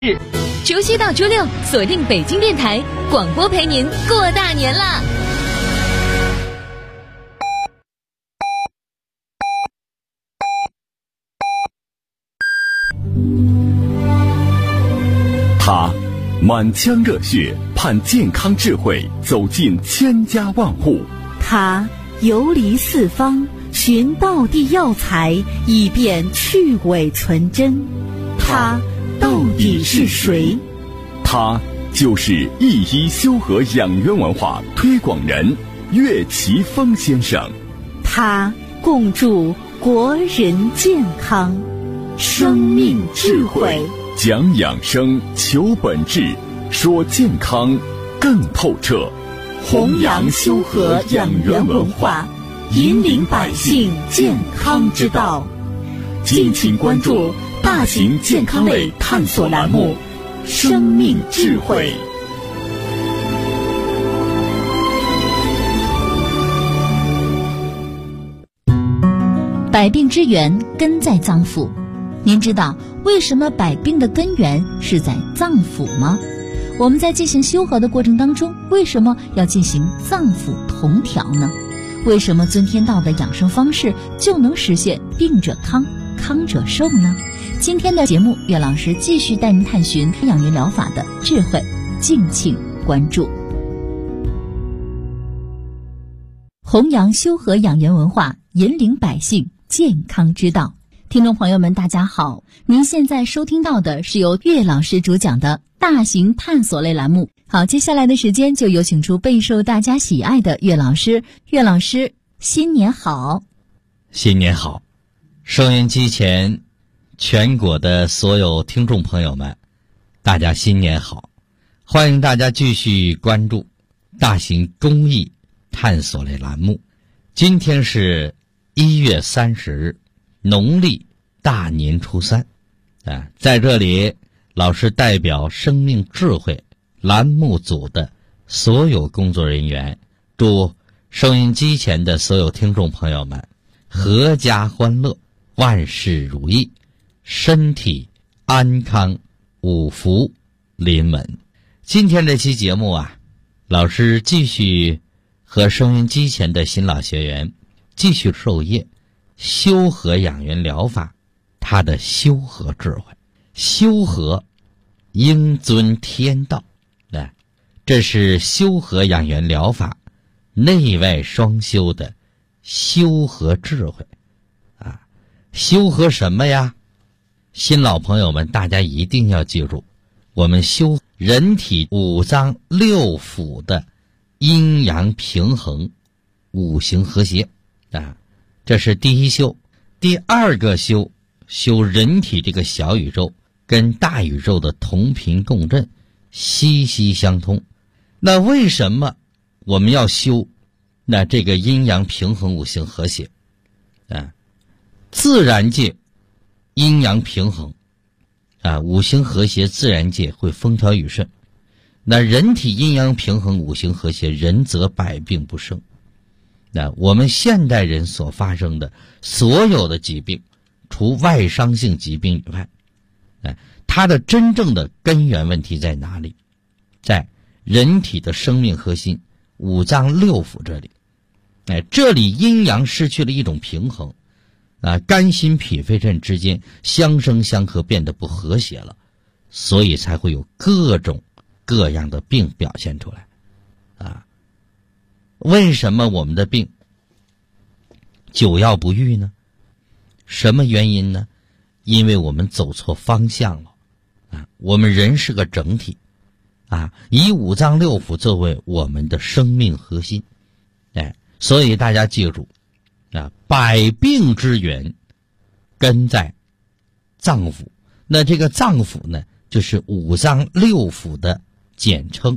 周7到周6锁定北京电台广播，陪您过大年啦！ 他满腔热血盼健康智慧走进千家万户， 他游离四方寻道地药材，以便去伪存真。他到底是谁？ 他就是一医修和养元文化推广人岳奇峰先生。 他共筑国人健康，生命智慧， 讲养生，求本质，说健康更透彻， 弘扬修和养元文化，引领百姓健康之道。敬请关注大型健康类探索栏目《生命智慧》。 百病之源根在脏腑，您知道为什么百病的根源是在脏腑吗？我们在进行修和的过程当中，为什么要进行脏腑同调呢？为什么遵天道的养生方式就能实现病者康，康者寿呢？今天的节目，岳老师继续带您探寻养元疗法的智慧，敬请关注。弘扬修和养元文化，引领百姓健康之道。听众朋友们大家好，您现在收听到的是由岳老师主讲的大型探索类栏目。好，接下来的时间就有请出备受大家喜爱的岳老师。岳老师，新年好！ 新年好！收音机前全国的所有听众朋友们，大家新年好！欢迎大家继续关注大型公益探索类栏目。今天是1月30日，农历大年初3。在这里，老师代表生命智慧栏目组的所有工作人员，祝收音机前的所有听众朋友们阖家欢乐，万事如意，身体安康，五福临门。今天这期节目老师继续和收音机前的新老学员继续授业修和养元疗法，它的修和智慧。修和应遵天道，这是修和养元疗法内外双修的修和智慧修和什么呀？新老朋友们大家一定要记住，我们修人体五脏六腑的阴阳平衡，五行和谐这是第一修。第二个修人体这个小宇宙跟大宇宙的同频共振，息息相通。那为什么我们要修这个阴阳平衡，五行和谐自然界阴阳平衡五行和谐，自然界会风调雨顺。那人体阴阳平衡，五行和谐，人则百病不生。我们现代人所发生的所有的疾病，除外伤性疾病以外，它的真正的根源问题在哪里？在人体的生命核心五脏六腑这里。这里阴阳失去了一种平衡肝心脾肺肾之间相生相克，变得不和谐了，所以才会有各种各样的病表现出来为什么我们的病久药不愈呢？什么原因呢？因为我们走错方向了我们人是个整体以五脏六腑作为我们的生命核心所以大家记住百病之源根在脏腑。那这个脏腑呢，就是五脏六腑的简称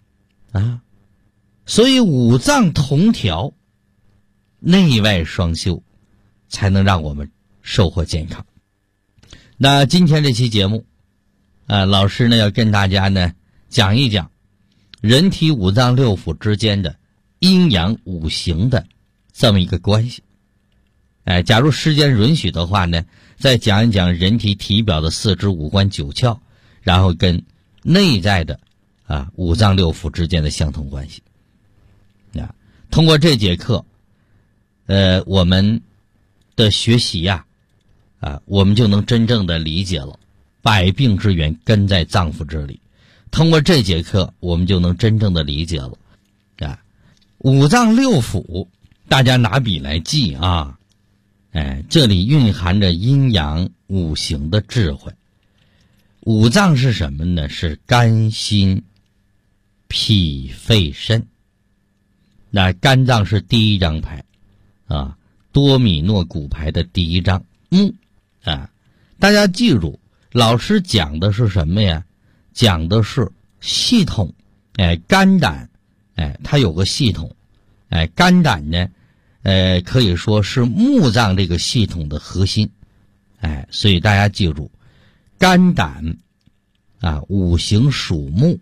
所以五脏同调，内外双修，才能让我们收获健康。那今天这期节目老师呢要跟大家呢讲一讲人体五脏六腑之间的阴阳五行的这么一个关系。假如时间允许的话呢，再讲一讲人体体表的四肢五官九窍， 然后跟内在的五脏六腑之间的相同关系。通过这节课，我们的学习我们就能真正的理解了百病之源根在脏腑之里。通过这节课，我们就能真正的理解了五脏六腑，大家拿笔来记这里蕴含着阴阳五行的智慧。五脏是什么呢？是肝心脾肺肾。那肝脏是第一张牌多米诺骨牌的第一张木大家记住，老师讲的是什么呀？讲的是系统。肝胆它有个系统。肝胆呢可以说是木脏这个系统的核心。所以大家记住，肝胆五行属木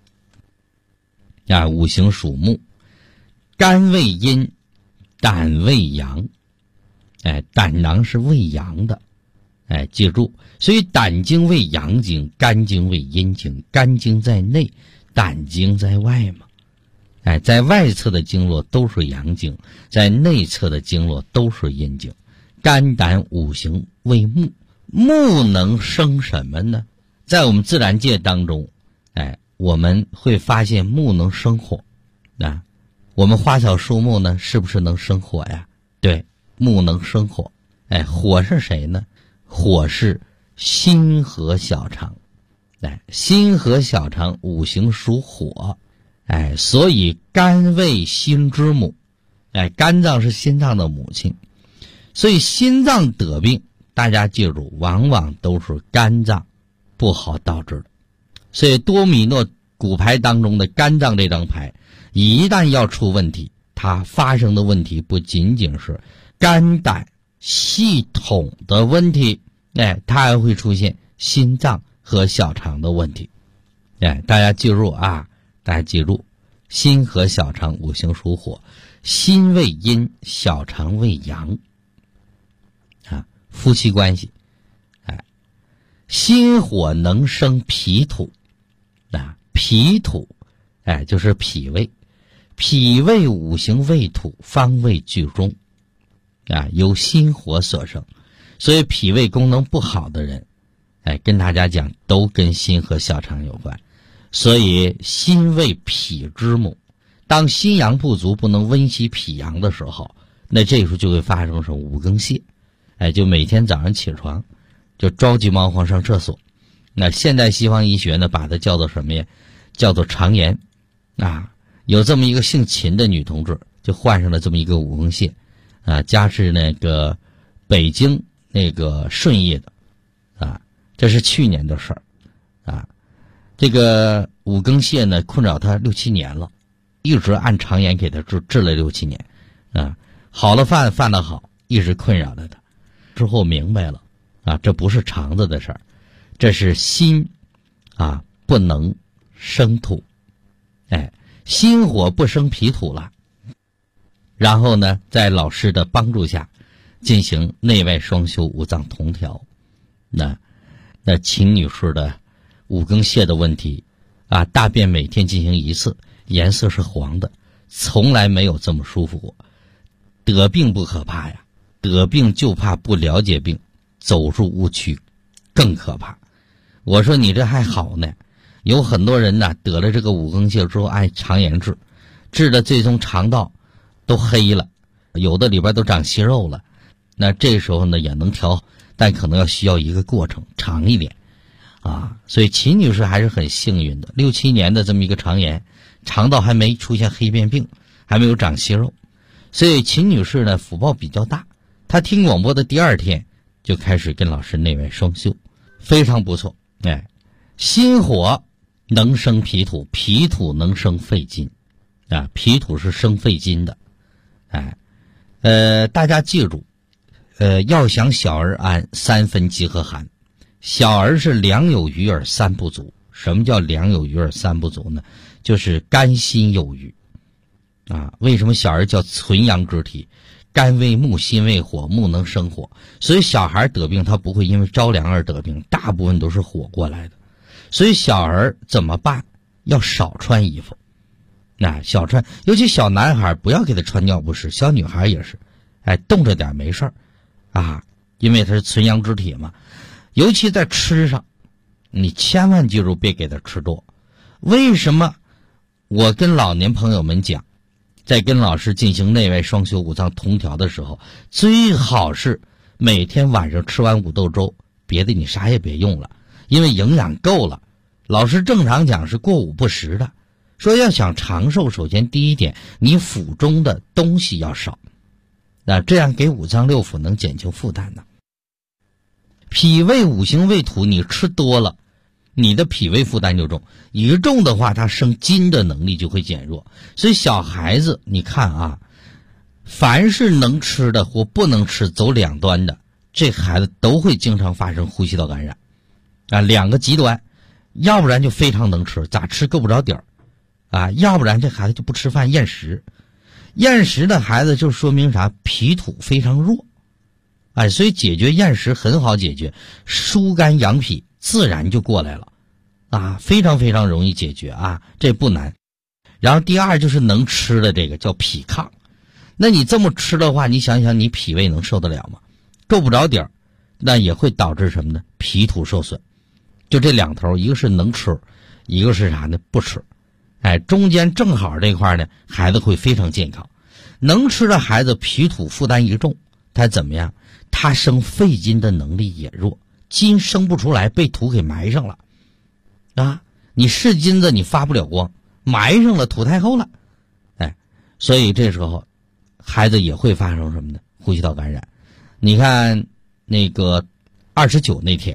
五行属木，肝为阴，胆为阳。胆囊是为阳的。记住，所以胆经为阳经，肝经为阴经。肝经在内，胆经在外嘛。在外侧的经络都是阳经，在内侧的经络都是阴经。肝胆五行为木，木能生什么呢？在我们自然界当中，我们会发现木能生火。我们花草树木呢，是不是能生火呀？对，木能生火。火是谁呢？火是心和小肠。心和小肠五行属火。所以肝为心之母。肝脏是心脏的母亲。所以心脏得病，大家记住，往往都是肝脏不好导致的。所以多米诺骨牌当中的肝脏这张牌，一旦要出问题，它发生的问题不仅仅是肝胆系统的问题，它还会出现心脏和小肠的问题。大家记住大家记住，心和小肠五行属火，心为阴，小肠为阳。夫妻关系，心火能生脾土。脾土就是脾胃。脾胃五行为土，方位居中由心火所生。所以脾胃功能不好的人，跟大家讲，都跟心和小肠有关。所以心为脾之母，当心阳不足，不能温习脾阳的时候，那这时候就会发生什么五更泻。就每天早上起床就着急忙慌上厕所。那现代西方医学呢，把它叫做什么呀？叫做肠炎。有这么一个姓秦的女同志，就患上了这么一个五更泻。家是那个北京那个顺义的。这是去年的事儿。这个五更泻呢，困扰她6-7年了，一直按肠炎给她治了6-7年。好了犯了好，一直困扰着她。之后明白了这不是肠子的事儿，这是心不能生土。心火不生脾土了。然后呢，在老师的帮助下进行内外双修，五脏同调。那秦女士的五更泻的问题大便每天进行1次，颜色是黄的，从来没有这么舒服过。得病不可怕呀，得病就怕不了解病，走入误区更可怕。我说你这还好呢，有很多人呢得了这个五更泻之后按肠炎治的最终肠道都黑了，有的里边都长息肉了。那这时候呢也能调，但可能要需要一个过程长一点所以秦女士还是很幸运的，6-7年的这么一个肠炎，肠道还没出现黑变病，还没有长息肉。所以秦女士呢福报比较大，她听广播的第2天就开始跟老师内外双修，非常不错。心火能生脾土，脾土能生肺金脾土是生肺金的。大家记住，要想小儿安，3分饥和寒。小儿是两有余而3不足。什么叫两有余而3不足呢？就是肝心有余为什么小儿叫纯阳之体？肝为木，心为火，木能生火，所以小孩得病他不会因为着凉而得病，大部分都是火过来的。 所以小儿怎么办？要少穿衣服，少穿，尤其小男孩不要给他穿尿不湿，小女孩也是，冻着点没事儿啊，因为它是纯阳之体嘛。尤其在吃上，你千万记住别给他吃多。为什么我跟老年朋友们讲，在跟老师进行内外双修五脏同调的时候，最好是每天晚上吃完五豆粥，别的你啥也别用了，因为营养够了。老师正常讲是过午不食的，说要想长寿，首先第一点，你腹中的东西要少，这样给五脏六腑能减轻负担呢。脾胃五行为土，你吃多了，你的脾胃负担就重，一重的话，它生津的能力就会减弱。所以小孩子你看啊，凡是能吃的或不能吃走两端的，这孩子都会经常发生呼吸道感染两个极端，要不然就非常能吃，咋吃够不着底儿要不然这孩子就不吃饭厌食。厌食的孩子就说明啥？脾土非常弱所以解决厌食很好解决，疏肝养脾自然就过来了非常非常容易解决这不难。然后第二就是能吃的这个叫脾亢，那你这么吃的话，你想想你脾胃能受得了吗？够不着底儿，那也会导致什么呢？脾土受损。就这两头，一个是能吃，一个是啥呢？不吃。中间正好这块呢，孩子会非常健康。能吃的孩子脾土负担一重，他怎么样？他生肺金的能力也弱，金生不出来，被土给埋上了你是金子你发不了光，埋上了土太厚了所以这时候孩子也会发生什么呢？呼吸道感染。你看那个29那天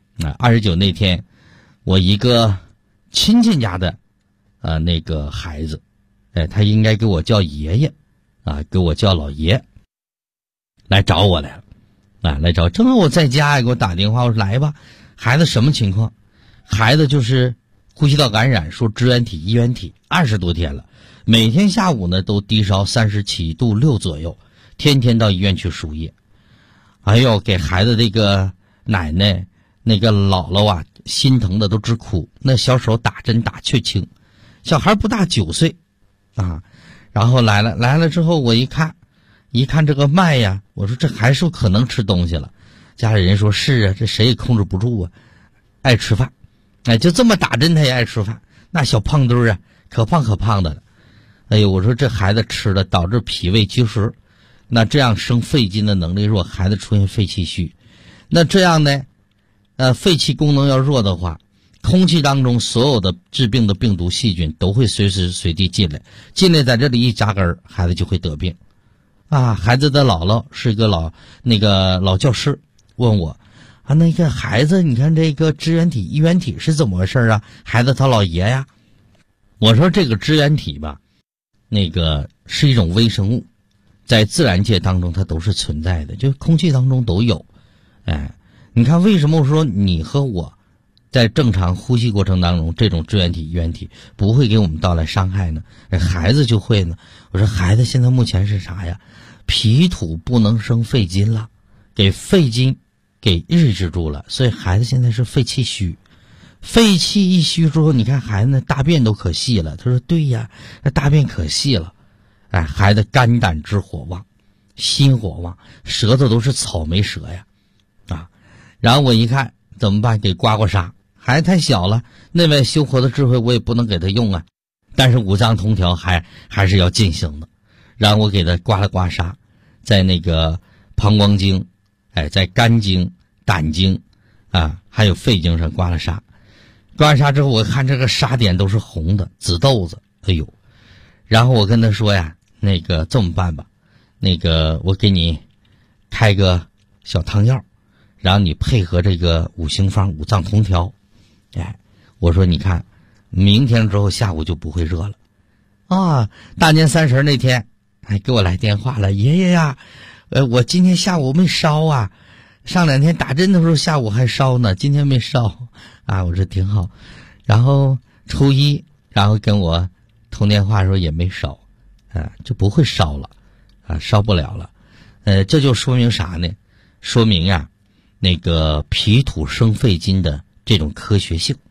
29那天我一个亲戚家的那个孩子他应该给我叫爷爷给我叫老爷来找我来了来找，正好我在家给我打电话，我说来吧，孩子什么情况？孩子就是呼吸道感染，说支原体、衣原体，20多天了，每天下午呢都低烧37度6左右，天天到医院去输液。哎呦，给孩子这个奶奶那个姥姥心疼的都直哭，那小手打针打却轻，小孩不大9岁然后来了之后，我一看这个脉呀，我说这还是可能吃东西了。家里人说是这谁也控制不住爱吃饭就这么打针他也爱吃饭，那小胖墩儿可胖的了。哎呦，我说这孩子吃了导致脾胃积食，那这样生肺金的能力弱，孩子出现肺气虚，那这样呢肺气功能要弱的话，空气当中所有的致病的病毒细菌都会随时随地进来在这里一扎根，孩子就会得病孩子的姥姥是一个老教师，问我那个孩子你看这个支原体、衣原体是怎么回事孩子他老爷呀。我说这个支原体吧，那个是一种微生物，在自然界当中它都是存在的，就空气当中都有你看为什么我说你和我在正常呼吸过程当中，这种支原体、衣原体不会给我们带来伤害呢？孩子就会呢。我说孩子现在目前是啥呀？脾土不能生肺金了，给肺金给抑制住了，所以孩子现在是肺气虚。肺气一虚之后，你看孩子那大便都可细了。他说对呀，那大便可细了。孩子肝胆之火旺，心火旺，舌头都是草莓舌呀然后我一看怎么办？给刮痧。孩子太小了，内外修活的智慧我也不能给他用但是五脏同调还是要进行的。然后我给他刮了刮痧，在那个膀胱经在肝经、胆经还有肺经上刮了痧。刮完痧之后，我看这个痧点都是红的，紫豆子，哎呦！然后我跟他说那个这么办吧，那个我给你开个小汤药，然后你配合这个五行方五脏同调，我说你看，明天之后下午就不会热了大年30那天，给我来电话了，爷爷呀，我今天下午没烧上2天打针的时候下午还烧呢，今天没烧我说挺好。然后初一，然后跟我通电话说也没烧就不会烧了烧不了了。这就说明啥呢？说明那个脾土生肺金的这种科学性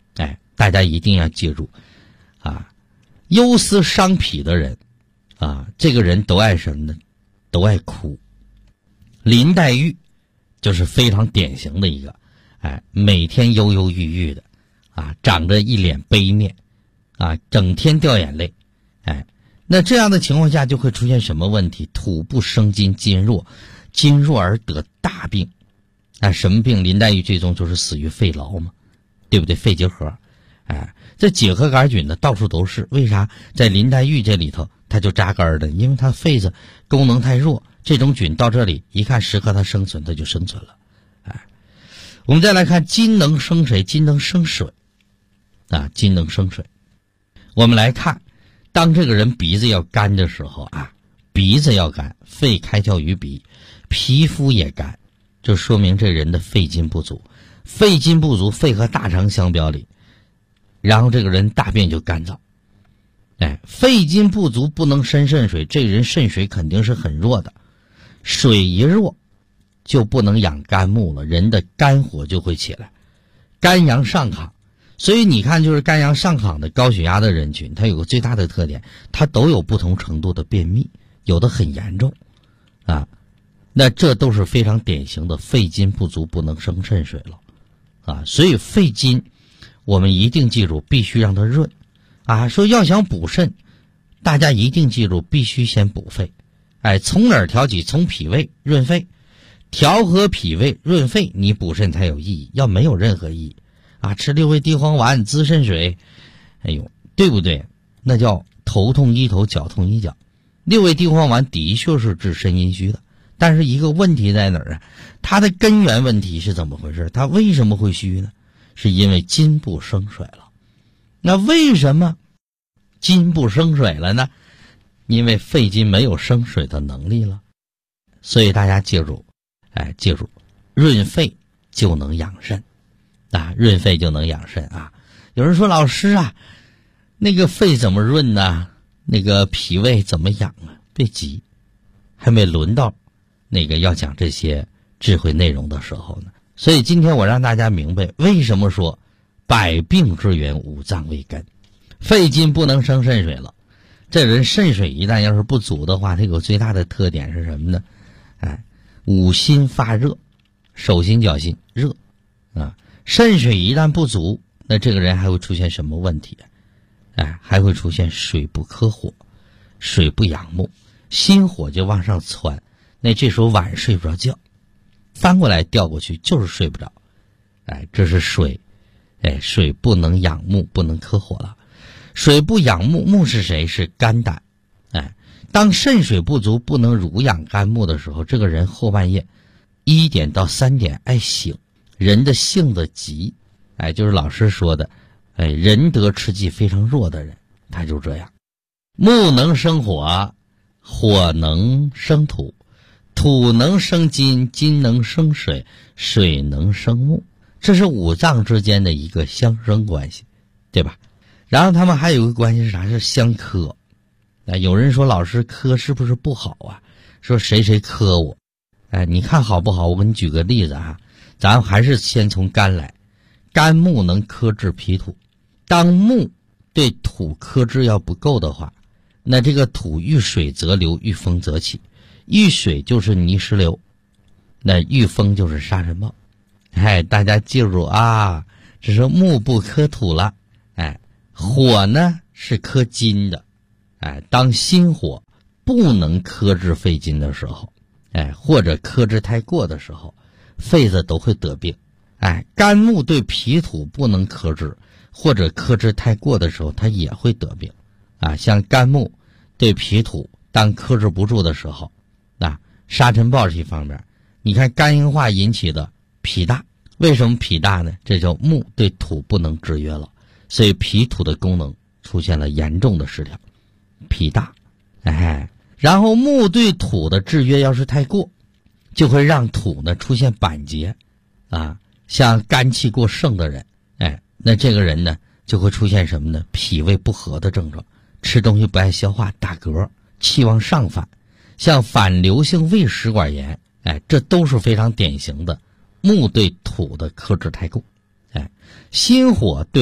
大家一定要记住啊，忧思伤脾的人啊，这个人都爱什么呢？都爱哭。林黛玉就是非常典型的一个，每天忧忧郁郁的啊，长着一脸悲面啊，整天掉眼泪。那这样的情况下就会出现什么问题？土不生金，金弱，金弱而得大病。什么病？林黛玉最终就是死于肺痨嘛，对不对？肺结核。这结核杆菌呢到处都是，为啥在林黛玉这里头它就扎根的？因为它肺子功能太弱，这种菌到这里一看适合它生存，它就生存了。我们再来看金能生谁？金能生水啊，金能生水。我们来看，当这个人鼻子要干的时候啊，鼻子要干，肺开窍于鼻，皮肤也干，就说明这人的肺金不足。肺金不足，肺和大肠相表里，然后这个人大便就干燥。肺金不足不能生肾水，这人肾水肯定是很弱的，水一弱就不能养肝木了，人的肝火就会起来，肝阳上亢。所以你看，就是肝阳上亢的高血压的人群，它有个最大的特点，它都有不同程度的便秘，有的很严重啊。那这都是非常典型的肺金不足不能生肾水了啊。所以肺金我们一定记住，必须让它润啊。说要想补肾，大家一定记住，必须先补肺。从哪儿调起？从脾胃润肺，调和脾胃润肺，你补肾才有意义，要没有任何意义啊，吃六味地黄丸滋肾水，对不对？那叫头痛医头，脚痛医脚。六味地黄丸的确是治肾阴虚的，但是一个问题在哪儿啊？它的根源问题是怎么回事？它为什么会虚呢？是因为金不生水了。那为什么金不生水了呢？因为肺金没有生水的能力了。所以大家记住，记住，润肺就能养肾啊，润肺就能养肾啊。有人说老师啊，那个肺怎么润呢？那个脾胃怎么养啊？别急，还没轮到那个要讲这些智慧内容的时候呢。所以今天我让大家明白，为什么说百病之源五脏为根，肺金不能生肾水了。这人肾水一旦要是不足的话，这个最大的特点是什么呢？五心发热，手心脚心热啊。肾水一旦不足，那这个人还会出现什么问题？还会出现水不克火，水不养目，心火就往上窜，那这时候晚上睡不着觉，翻过来调过去就是睡不着。这是水，水不能养目，不能克火了。水不养目，目是谁？是肝胆。当肾水不足，不能濡养肝木的时候，这个人后半夜1点到3点爱醒，人的性子急，就是老师说的，人得之气非常弱的人，他就这样。木能生火，火能生土，土能生金，金能生水，水能生木，这是五脏之间的一个相生关系，对吧？然后他们还有一个关系是啥？是相克。有人说老师克是不是不好啊？说谁谁克我，你看好不好？我给你举个例子啊，咱还是先从肝来。肝木能克制脾土，当木对土克制要不够的话，那这个土遇水则流，遇风则起，遇水就是泥石流，那遇风就是沙尘暴。大家记住啊，这是木不克土了。火呢是克金的。当心火不能克制肺金的时候，或者克制太过的时候，肺子都会得病。肝木对脾土不能克制，或者克制太过的时候，它也会得病。像肝木对脾土当克制不住的时候，沙尘暴是一方面。你看肝硬化引起的脾大，为什么脾大呢？这叫木对土不能制约了，所以脾土的功能出现了严重的失调。脾大，然后木对土的制约要是太过，就会让土呢出现板结像肝气过盛的人，那这个人呢就会出现什么呢？脾胃不和的症状，吃东西不爱消化，打嗝，气往上反，像反流性胃食管炎，这都是非常典型的木对土的克制太过。心火对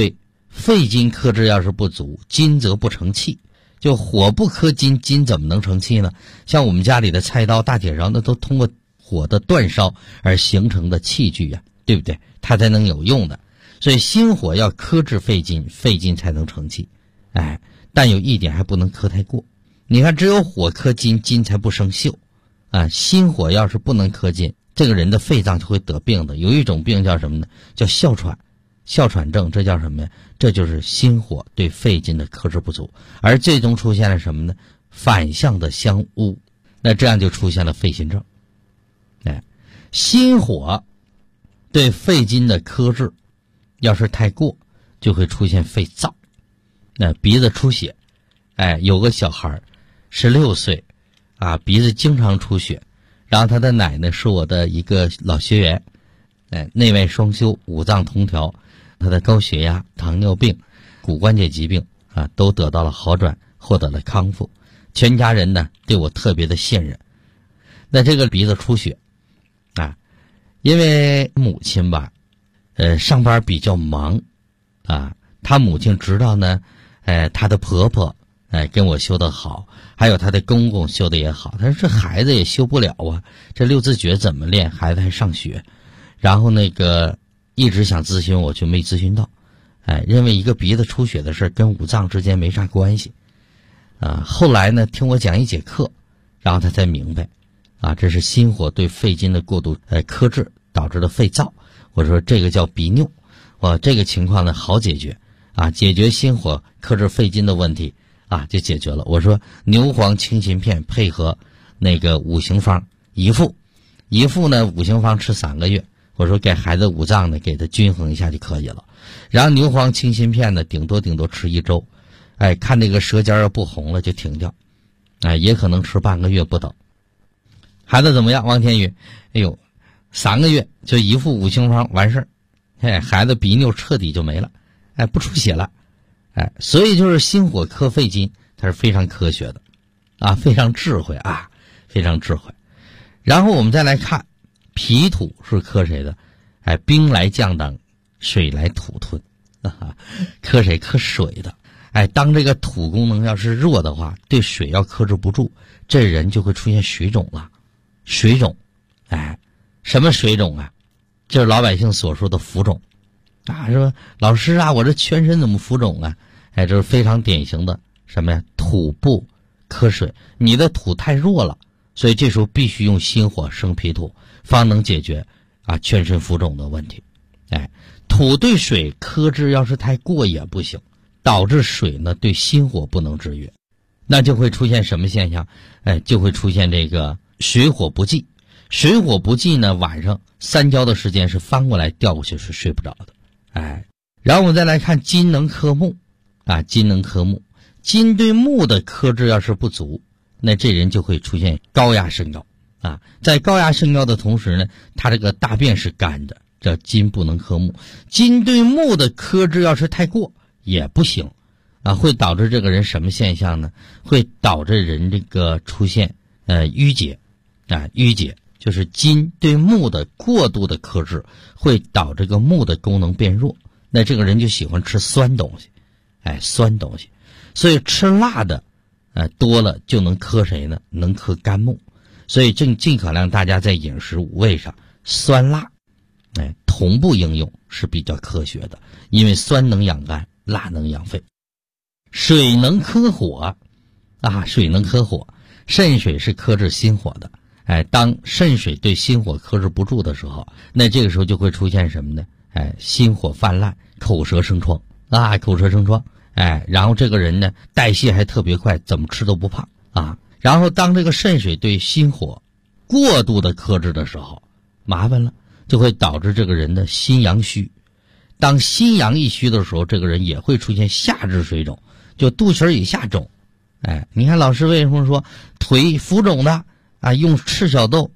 肺金克制要是不足，金则不成器。就火不克金，金怎么能成器呢？像我们家里的菜刀、大铁勺，那都通过火的煅烧而形成的器具呀，对不对？它才能有用的。所以心火要克制肺金，肺金才能成器。但有一点还不能克太过。你看，只有火克金，金才不生锈啊。心火要是不能克金，这个人的肺脏就会得病的。有一种病叫什么呢？叫哮喘。哮喘症，这叫什么呀？这就是心火对肺金的克制不足，而最终出现了什么呢？反向的相污，那这样就出现了肺心症。心火对肺金的克制要是太过，就会出现肺燥，鼻子出血。有个小孩16岁啊，鼻子经常出血，然后他的奶奶是我的一个老学员，内外双修，五脏同调，他的高血压、糖尿病、骨关节疾病啊，都得到了好转，获得了康复。全家人呢对我特别的信任。那这个鼻子出血啊，因为母亲吧，上班比较忙啊，他母亲知道呢，他的婆婆跟我修得好，还有他的公公修得也好，他说这孩子也修不了啊，这六字诀怎么练？孩子还上学。然后一直想咨询我，就没咨询到，认为一个鼻子出血的事跟五脏之间没啥关系，后来呢，听我讲一节课，然后他才明白，这是心火对肺金的过度克制导致的肺燥。我说这个叫鼻衄，这个情况呢好解决，解决心火克制肺金的问题就解决了。我说牛黄清心片配合五行方一副呢五行方吃3个月。我说给孩子五脏呢给他均衡一下就可以了，然后牛黄清心片呢顶多吃1周，看那个舌尖要不红了就停掉，也可能吃半个月不等。孩子怎么样？王天宇，3个月就一副五行方完事儿，孩子鼻衄彻底就没了，不出血了，所以就是心火克肺金，它是非常科学的，非常智慧非常智慧。然后我们再来看脾土是克谁的？兵来将挡，水来土吞，克谁？克水的。当这个土功能要是弱的话，对水要克制不住，这人就会出现水肿了。水肿，什么水肿啊？就是老百姓所说的浮肿说老师我这全身怎么浮肿啊？这是非常典型的什么呀？土不克水，你的土太弱了，所以这时候必须用心火生脾土，方能解决全身浮肿的问题。土对水克制要是太过也不行，导致水呢对心火不能制约，那就会出现什么现象？就会出现这个水火不济。水火不济呢，晚上3觉的时间是翻过来调过去是睡不着的。然后我们再来看金能克木金能克木，金对木的克制要是不足，那这人就会出现高压升高在高压升高的同时呢，他这个大便是干的，叫金不能克木。金对木的克制要是太过也不行会导致这个人什么现象呢？会导致人这个出现淤结淤结就是金对木的过度的克制会导致这个木的功能变弱，那这个人就喜欢吃酸东西酸东西，所以吃辣的多了就能克谁呢？能克肝木。所以尽可量大家在饮食五味上酸辣同步应用是比较科学的，因为酸能养肝，辣能养肺。水能克火水能克火，肾水是克制心火的。当肾水对心火克制不住的时候，那这个时候就会出现什么呢？心火泛滥，口舌生疮口舌生疮然后这个人呢代谢还特别快，怎么吃都不胖然后当这个肾水对心火过度的克制的时候，麻烦了，就会导致这个人的心阳虚。当心阳一虚的时候，这个人也会出现下肢水肿，就肚脐以下肿。你看老师为什么说腿浮肿的用赤小豆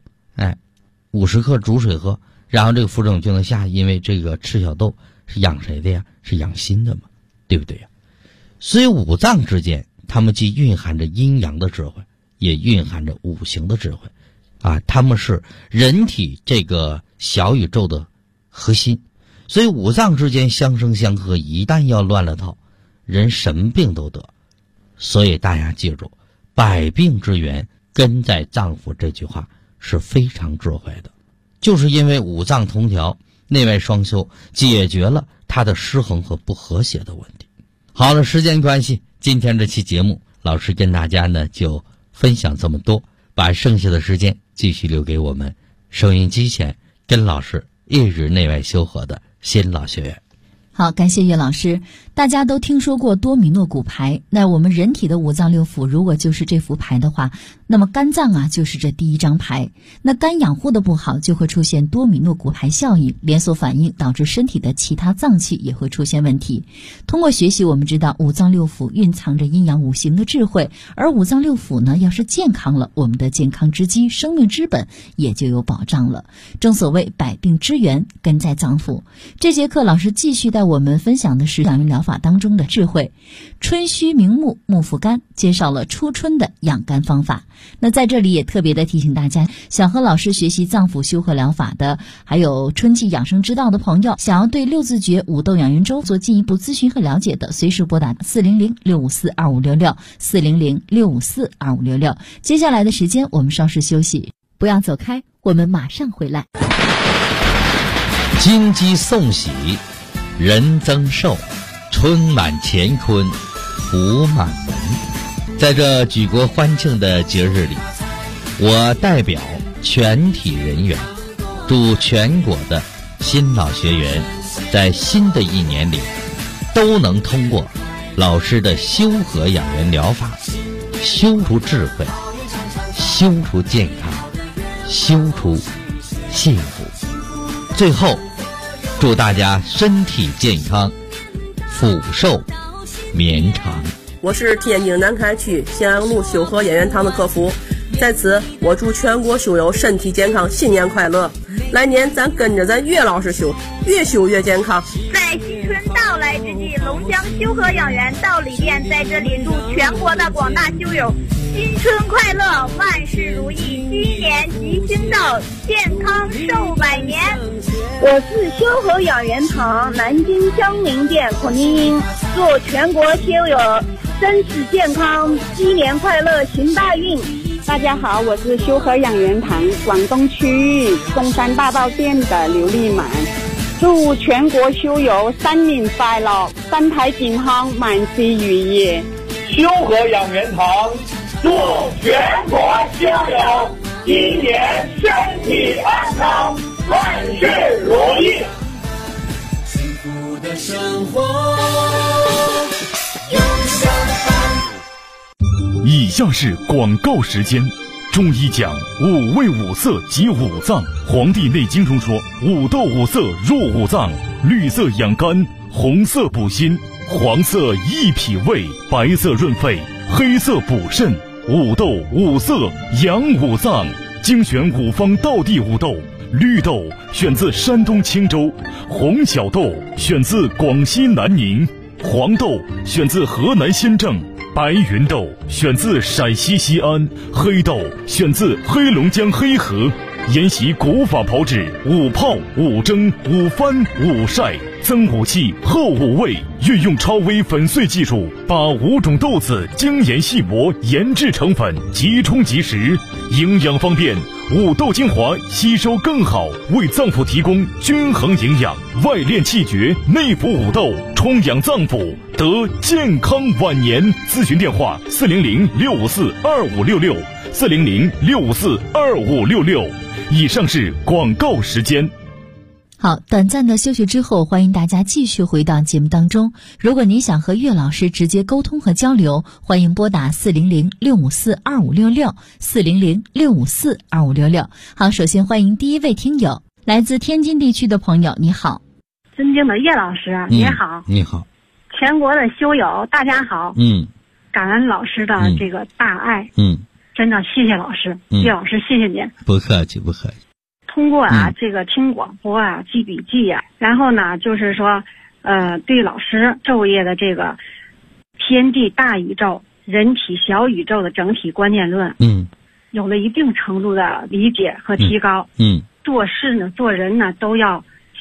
50克煮水喝，然后这个浮肿就能下，因为这个赤小豆是养谁的呀？是养心的嘛，对不对呀？所以五脏之间它们既蕴含着阴阳的智慧，也蕴含着五行的智慧它们是人体这个小宇宙的核心。 所以五脏之间相生相克，一旦要乱了套，人什么病都得。所以大家记住，百病之源根在脏腑这句话是非常智慧的，就是因为五脏同调，内外双修，解决了它的失衡和不和谐的问题。好了，时间关系，今天这期节目老师跟大家呢就分享这么多，把剩下的时间继续留给我们收音机前跟老师一日内外修和的新老学员。 好，感谢岳老师。大家都听说过多米诺骨牌，那我们人体的五脏六腑如果就是这副牌的话，那么肝脏啊就是这第一张牌。那肝养护的不好，就会出现多米诺骨牌效应，连锁反应导致身体的其他脏器也会出现问题。通过学习我们知道五脏六腑蕴藏着阴阳五行的智慧，而五脏六腑呢要是健康了，我们的健康之基、生命之本也就有保障了。正所谓百病之源根在脏腑。这节课老师继续带我们分享的是养元疗法当中的智慧。春须明目，目复肝，介绍了初春的养肝方法。那在这里也特别的提醒大家，想和老师学习脏腑修和疗法的，还有春季养生之道的朋友，想要对六字诀、五豆养元粥做进一步咨询和了解的，随时拨打400-654-2566 400-654-2566。接下来的时间我们稍事休息，不要走开，我们马上回来。 金鸡送喜，人增寿，春满乾坤，福满门。在这举国欢庆的节日里，我代表全体人员，祝全国的新老学员在新的一年里都能通过老师的修和养元疗法，修出智慧，修出健康，修出幸福。最后祝大家身体健康，福寿绵长。 我是天津南开区咸阳路修和养元堂的客服，在此我祝全国修友身体健康，新年快乐！来年咱跟着咱岳老师修，越修越健康。 在新春到来之际，龙江修和养元道理店在这里祝全国的广大修友新春快乐，万事如意，鸡年吉星到，健康寿百年。 我是修和养元堂南京江宁店孔宁英，祝全国修友身体健康，鸡年快乐，行大运。 大家好，我是修和养元堂广东区域中山大道店的刘丽满，祝全国修友新年快乐，身体健康，万事如意。 修和养元堂祝全国修友今年身体安康，万事如意。 幸福的生活永相伴。 以下是广告时间。中医讲五味五色及五脏，黄帝内经中说五豆五色入五脏，绿色养肝，红色补心，黄色益脾胃，白色润肺，黑色补肾。五豆五色养五脏，精选五方道地五豆。绿豆选自山东青州，红小豆选自广西南宁，黄豆选自河南新郑，白云豆选自陕西西安，黑豆选自黑龙江黑河。沿袭古法炮制，五泡、五蒸、五翻、五晒，增五气，厚五味，运用超微粉碎技术，把5种豆子精研细磨，研制成粉，即冲即食，营养方便。五豆精华吸收更好，为脏腑提供均衡营养，外练气绝，内补五豆，充养脏腑，得健康晚年。咨询电话400-654-2566 400-654-2566。以上是广告时间。 好，短暂的休息之后，欢迎大家继续回到节目当中。如果您想和岳老师直接沟通和交流，欢迎拨打400-654-2566 400-654-2566。好，首先欢迎第一位听友，来自天津地区的朋友，你好。 尊敬的岳老师，你好。 你好。 全国的修友，大家好。感恩老师的这个大爱。真的谢谢老师，岳老师谢谢您。 不客气，不客气。 通过这个听广播记笔记然后呢就是说对老师昼夜的这个天地大宇宙、人体小宇宙的整体观念论有了一定程度的理解和提高。做事呢做人呢都要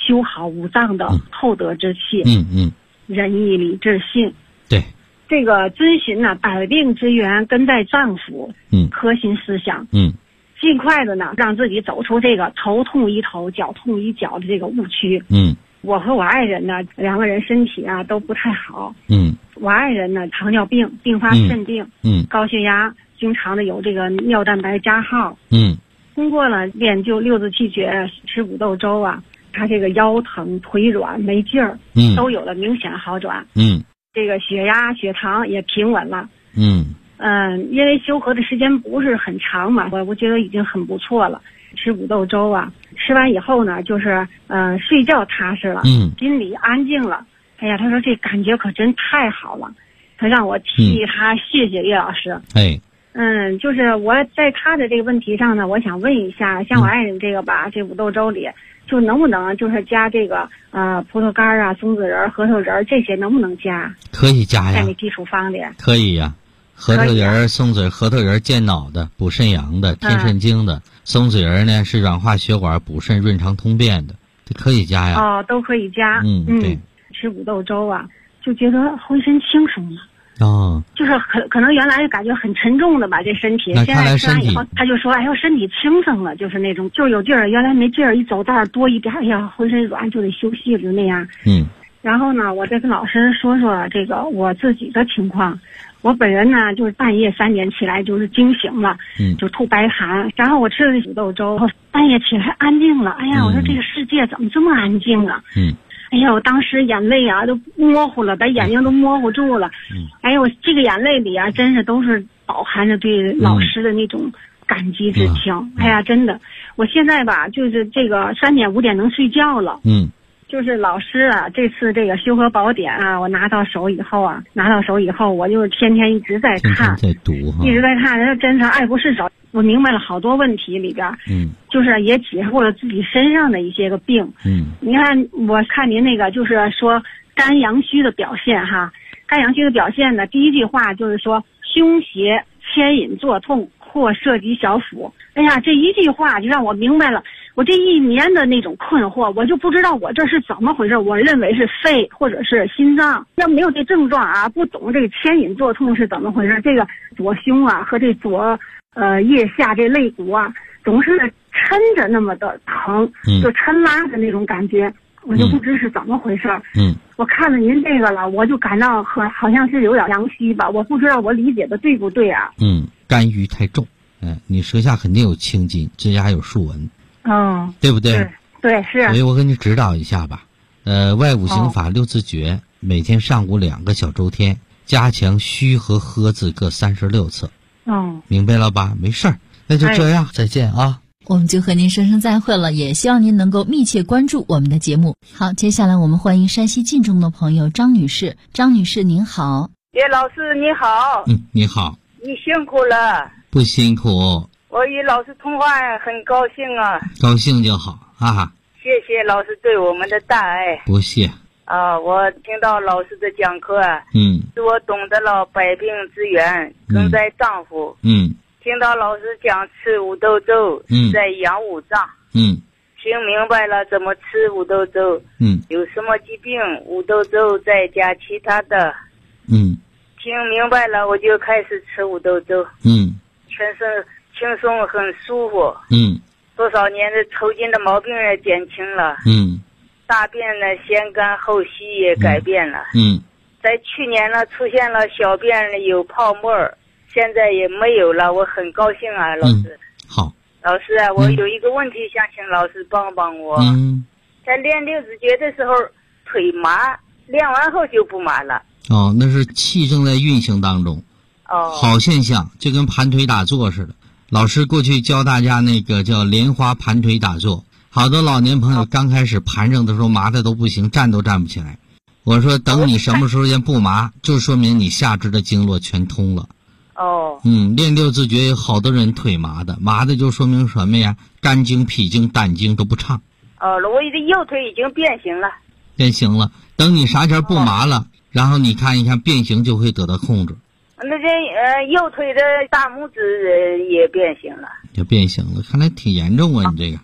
修好五脏的厚德之气，仁义礼智信。 对， 这个遵循呢百病之源根在脏腑，核心思想，尽快的呢让自己走出这个头痛医头脚痛医脚的这个误区。我和我爱人呢2个人身体啊都不太好。我爱人呢糖尿病并发肾病，高血压，经常的有这个尿蛋白加号。通过了练就六字气诀，吃五豆粥啊，他这个腰疼腿软没劲儿，都有了明显好转。这个血压血糖也平稳了。因为修和的时间不是很长嘛，我觉得已经很不错了。吃五豆粥啊，吃完以后呢，就是睡觉踏实了，心里安静了。哎呀，他说这感觉可真太好了，他让我替他谢谢叶老师。就是我在他的这个问题上呢，我想问一下，像我爱人这个吧，这五豆粥里就能不能就是加这个葡萄干啊、松子仁、核桃仁这些能不能加？ 可以加呀， 在那基础方里可以呀。核桃仁、松子、核桃仁健脑的、补肾阳的、添肾精的，松子仁呢是软化血管、补肾、润肠通便的，这可以加呀。 都可以加。 对， 吃五豆粥啊，就觉得浑身轻松了。就是可能原来感觉很沉重的吧，这身体，现在吃完以后，他就说，哎呦，身体轻松了，就是那种，就是有劲儿，原来没劲儿，一走道多一点，哎呀，浑身软，就得休息了那样。然后呢，我再跟老师说说这个我自己的情况。我本人呢，就是半夜3点起来就是惊醒了，就吐白痰。然后我吃了五豆粥，半夜起来安静了。哎呀，我说这个世界怎么这么安静啊？哎呀，我当时眼泪啊都模糊了，把眼睛都模糊住了。哎呀，我这个眼泪里啊，真是都是饱含着对老师的那种感激之情。哎呀，真的，我现在吧，就是这个3点5点能睡觉了。就是老师啊，这次这个修和宝典啊，我拿到手以后，我就天天一直在看， 在读一直在看，人家真是爱不释手。我明白了好多问题里边，就是也解释过了自己身上的一些个病。你看，我看您那个就是说肝阳虚的表现哈，肝阳虚的表现呢，第一句话就是说胸胁牵引作痛或涉及小腹。哎呀，这一句话就让我明白了。我这1年的那种困惑，我就不知道我这是怎么回事。我认为是肺或者是心脏，要没有这症状啊，不懂这个牵引作痛是怎么回事。这个左胸啊和这左腋下这肋骨啊，总是抻着那么的疼，就抻拉的那种感觉，我就不知是怎么回事。我看了您这个了，我就感到好像是有点阳虚吧，我不知道我理解的对不对啊？ 肝郁太重，你舌下肯定有青筋，指甲有竖纹。对不对？ 对，是。 所以我给你指导一下吧。外五行法六字诀，每天上午2个小周天，加强虚和喝字各36次。明白了吧？没事儿，那就这样，再见啊。 我们就和您说声再会了，也希望您能够密切关注我们的节目。好，接下来我们欢迎山西晋中的朋友张女士。张女士您好。 叶老师你好。 你好。 你辛苦了。 不辛苦。 我与老师通话很高兴啊。 高兴就好啊。 谢谢老师对我们的大爱。 不谢。 我听到老师的讲课使我懂得了百病之源根在脏腑。听到老师讲吃五豆粥在养五脏。听明白了怎么吃五豆粥。有什么疾病五豆粥再加其他的。听明白了我就开始吃五豆粥。全身轻松很舒服。多少年的抽筋的毛病也减轻了。大便呢先干后稀也改变了。在去年呢出现了小便有泡沫，现在也没有了，我很高兴啊，老师。 好。 老师啊，我有一个问题想请老师帮帮我。在练六字诀的时候腿麻，练完后就不麻了。 那是气正在运行当中。好现象，就跟盘腿打坐似的。老师过去教大家那个叫莲花盘腿打坐，好多老年朋友刚开始盘正的时候麻的都不行，站都站不起来。我说等你什么时候间不麻，就说明你下肢的经络全通了。练六字诀有好多人腿麻的就说明什么呀？肝经、脾经、胆经都不畅。 我的右腿已经变形了。 变形了，等你啥前不麻了，然后你看一看变形就会得到控制。 那这右腿的大拇指也变形了。 也变形了，看来挺严重啊，你这个。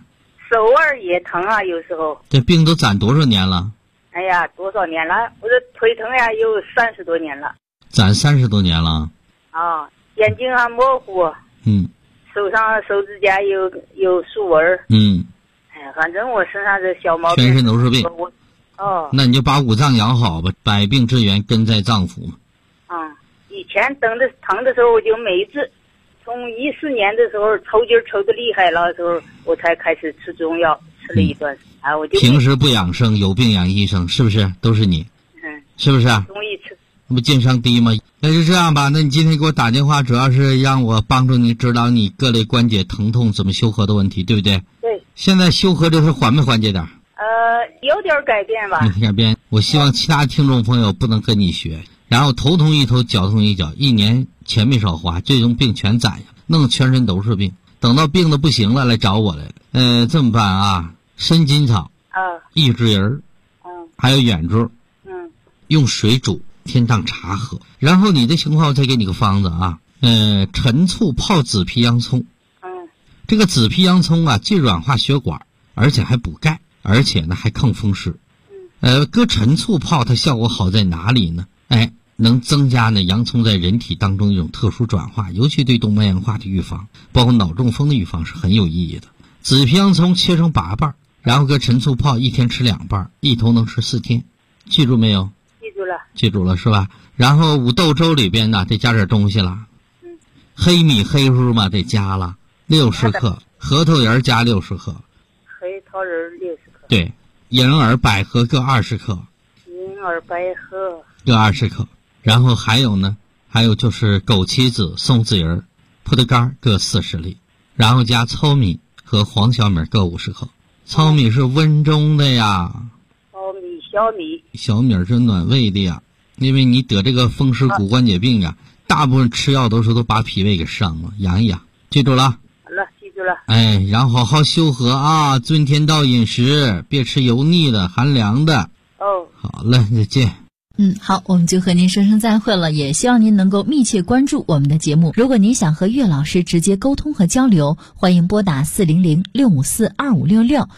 手腕也疼啊，有时候。 这病都攒多少年了？ 哎呀，多少年了？我这腿疼呀，有30多年了。 攒30多年了。 啊，眼睛还模糊。手上手指甲有竖纹。哎呀，反正我身上这小毛病全身都是病。 哦。 那你就把五脏养好吧，百病之源根在脏腑嘛。 以前疼的时候，我就每次从14年的时候抽筋抽得厉害了的时候，我才开始吃中药，吃了一段我就平时不养生，有病养医生，是不是？都是你。是不是？ 容易吃。 那不晋升低吗？那就这样吧，那你今天给我打电话，主要是让我帮助你指导你各类关节疼痛怎么修合的问题，对不对？ 对。 现在修合这是缓没缓解点？ 有点改变吧。 改变。我希望其他听众朋友不能跟你学，然后头痛一头，脚痛一脚，1年钱没少花，最终病全攒下，弄全身都是病。等到病的不行了，来找我来了。这么办啊？参筋草，益智仁，还有远珠，用水煮，天当茶喝。然后你的情况，我再给你个方子啊。陈醋泡紫皮洋葱。这个紫皮洋葱啊，既软化血管，而且还补钙，而且呢还抗风湿。搁陈醋泡，它效果好在哪里呢？能增加呢洋葱在人体当中一种特殊转化，尤其对动脉硬化的预防，包括脑中风的预防是很有意义的。紫皮洋葱切成8瓣，然后搁陈醋泡，1天吃2瓣，一头能吃4天。记住没有？记住了是吧？然后五豆粥里边呢得加点东西了。黑米黑乎嘛得加了60克，核桃仁加60克， 黑桃仁60克。 对，银耳百合各20克， 银耳百合各20克。然后还有呢，还有就是枸杞子、松子仁、葡萄干各40粒，然后加糙米和黄小米各50克。糙米是温中的呀，小米是暖胃的呀。因为你得这个风湿骨关节病呀，大部分吃药都把脾胃给伤了，养一养。记住了？ 好了，记住了。 然后好好修和啊，遵天道饮食，别吃油腻的、寒凉的。好嘞，再见。 好，我们就和您说声再会了，也希望您能够密切关注我们的节目。如果您想和岳老师直接沟通和交流，欢迎拨打400-654-2566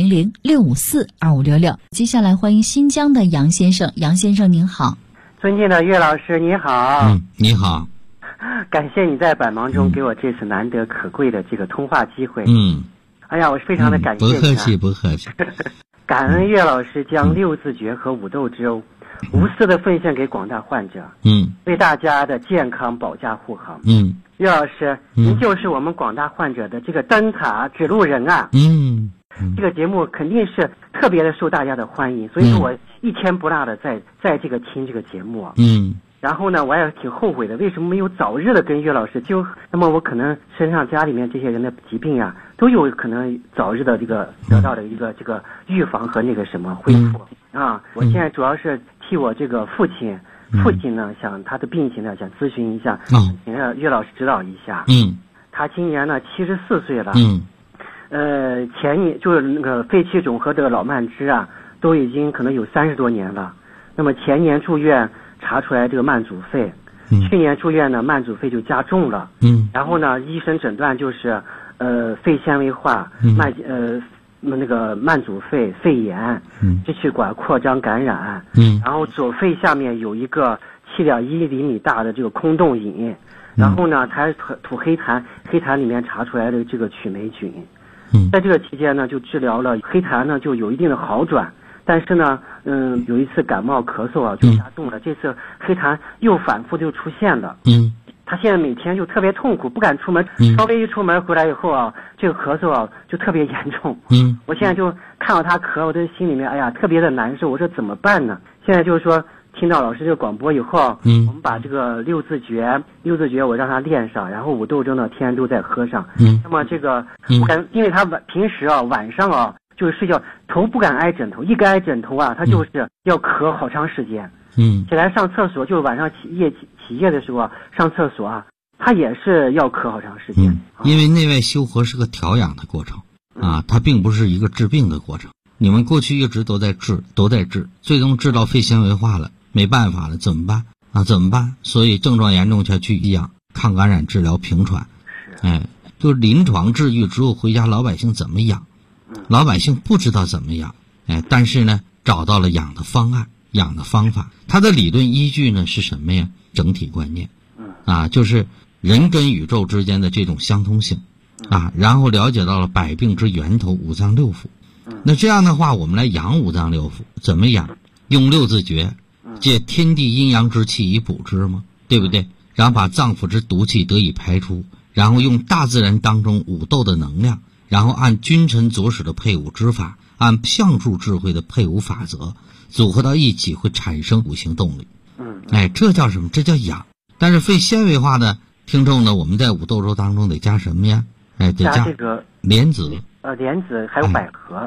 400-654-2566。接下来欢迎新疆的杨先生。杨先生您好。 尊敬的岳老师你好。 你好。 感谢你在百忙中给我这次难得可贵的这个通话机会。哎呀，我非常的感谢你。 不客气。 感恩岳老师将6字诀和五豆粥无私的奉献给广大患者，为大家的健康保驾护航。岳老师，您就是我们广大患者的这个灯塔指路人啊。这个节目肯定是特别的受大家的欢迎，所以说我一天不落的在这个听这个节目啊。然后呢，我也挺后悔的，为什么没有早日的跟岳老师那么我可能身上家里面这些人的疾病呀，都有可能早日的这个得到的一个这个预防和那个什么恢复啊。我现在主要是替我这个父亲呢，想他的病情呢，想咨询一下，请岳老师指导一下。他今年呢74岁了。前年就是那个肺气肿和这个老慢支啊，都已经可能有30多年了。那么前年住院查出来这个慢阻肺，去年住院呢慢阻肺就加重了。然后呢医生诊断就是肺纤维化，那个慢阻肺、肺炎、支气管扩张感染。然后左肺下面有一个7.1厘米大的这个空洞引。然后呢才吐黑痰，黑痰里面查出来的这个曲霉菌。在这个期间呢就治疗了，黑痰呢就有一定的好转。但是呢有一次感冒咳嗽啊就加重了，这次黑痰又反复就出现了。他现在每天就特别痛苦，不敢出门，稍微一出门回来以后啊，这个咳嗽啊就特别严重。我现在就看到他咳，我的心里面哎呀特别的难受，我说怎么办呢？现在就是说听到老师这个广播以后，我们把这个6字诀我让他练上，然后五豆粥呢天天都在喝上。那么这个因为他平时啊晚上啊就是睡觉头不敢挨枕头，一挨枕头啊他就是要咳好长时间。起来上厕所，就是晚上起夜的时候啊上厕所啊他也是要咳好长时间。 因为内外修和是个调养的过程啊，它并不是一个治病的过程。你们过去一直都在治，最终治到肺纤维化了，没办法了，怎么办？所以症状严重才去医养，抗感染治疗平喘。就临床治愈之后回家老百姓怎么养老百姓不知道怎么养，但是呢找到了养的方案、养的方法。它的理论依据呢是什么呀？整体观念，就是人跟宇宙之间的这种相通性，然后了解到了百病之源头五脏六腑。那这样的话，我们来养五脏六腑，怎么养？用六字诀，借天地阴阳之气以补之嘛，对不对？然后把脏腑之毒气得以排出，然后用大自然当中五斗的能量，然后按君臣佐使的配伍之法，按相术智慧的配伍法则，组合到一起会产生五行动力。这叫什么？这叫养。但是非纤维化的听众呢，我们在五斗粥当中得加什么呀？得加这个莲子。 莲子还有百合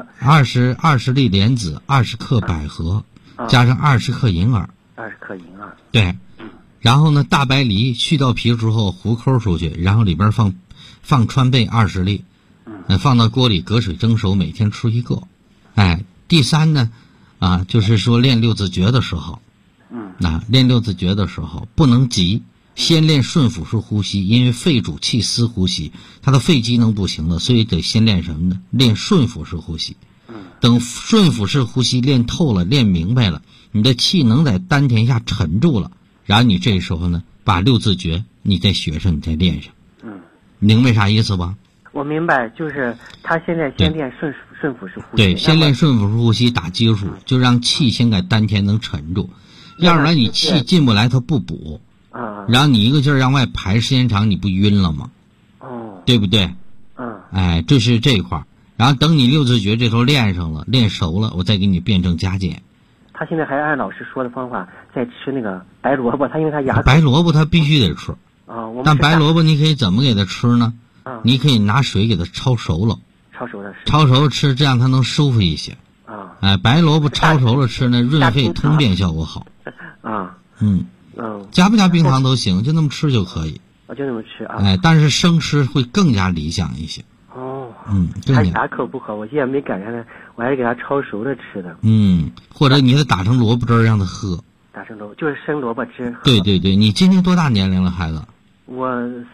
，20粒莲子，20克百合，加上20克银耳 ，20克银耳， 对。然后呢，大白梨去掉皮之后糊抠出去，然后里边放川贝20粒，放到锅里隔水蒸熟，每天吃1个。第三呢，就是说练六字诀的时候，练六字诀的时候不能急。先练顺腹式呼吸，因为肺主气司呼吸，他的肺机能不行了，所以得先练什么呢？练顺腹式呼吸。等顺腹式呼吸练透了、练明白了，你的气能在丹田下沉住了，然后你这时候呢，把六字诀你再学上，你再练上。明白啥意思吧？ 我明白，就是他现在先练顺腹式呼吸。 对，先练顺腹式呼吸打基础，就让气先在丹田能沉住，要不然你气进不来，它不补。然后你一个劲儿让外排，时间长你不晕了吗？对不对？这是这一块。然后等你六字诀这头练上了、练熟了，我再给你辩证加减。 他现在还按老师说的方法在吃那个白萝卜，他因为他牙白萝卜他必须得吃但白萝卜你可以怎么给他吃呢？你可以拿水给他焯熟了，焯熟了吃，这样他能舒服一些。白萝卜焯熟了吃呢，润肺通便效果好。加不加冰糖都行，就那么吃就可以。 就那么吃但是生吃会更加理想一些。 他牙口不好，我现在没赶上呢，我还是给他焯熟了吃的。 或者你给他打成萝卜汁让他喝。 打成萝卜就是生萝卜汁。 对对对，你今年多大年龄了，孩子？ 我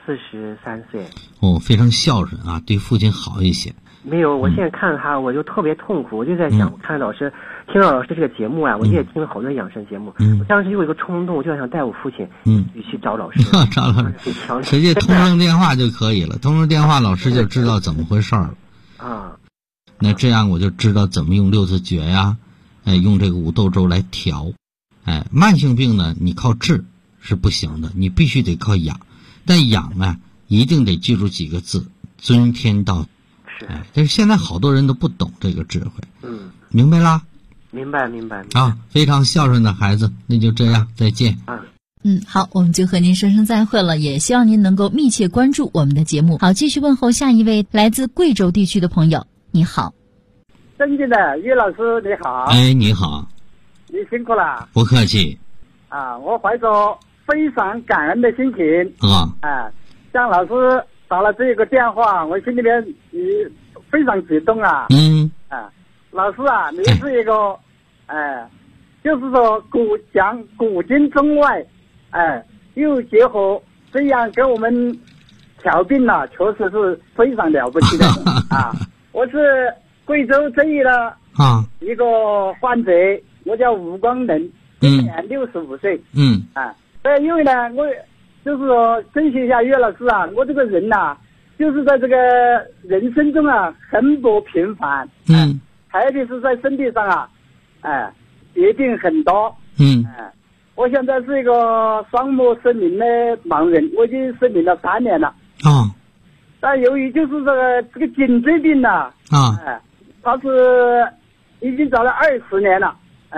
43岁。 非常孝顺对父亲好一些。 没有，我现在看他我就特别痛苦，我就在想，我看老师听到老师这个节目我也听了好多养生节目，我当时有一个冲动，我就想带我父亲去找老师。 找老师，直接通上电话就可以了，通上电话老师就知道怎么回事了。那这样我就知道怎么用六字诀呀，用这个五斗粥来调。慢性病呢，你靠治是不行的，你必须得靠养。但养一定得记住几个字：尊天道。但是现在好多人都不懂这个智慧。明白啦？ 明白。 非常孝顺的孩子，那就这样，再见。 好，我们就和您说声再会了，也希望您能够密切关注我们的节目。好，继续问候下一位来自贵州地区的朋友。你好， 尊敬的岳老师，你好。 你好。 你辛苦了。 不客气。 我怀着非常感恩的心情向老师打了这个电话，我心里面非常激动老师你是一个就是说古今中外又结合，这样给我们调病确实是非常了不起的我是贵州这里的一个患者，我叫吴光能，今年65岁因为呢我就是说珍惜一下岳老师我这个人就是在这个人生中很不平凡特别是在身体上疾病很多我现在是一个双目失明的盲人，我已经失明了3年了但由于就是这个颈椎病它是已经找了20年了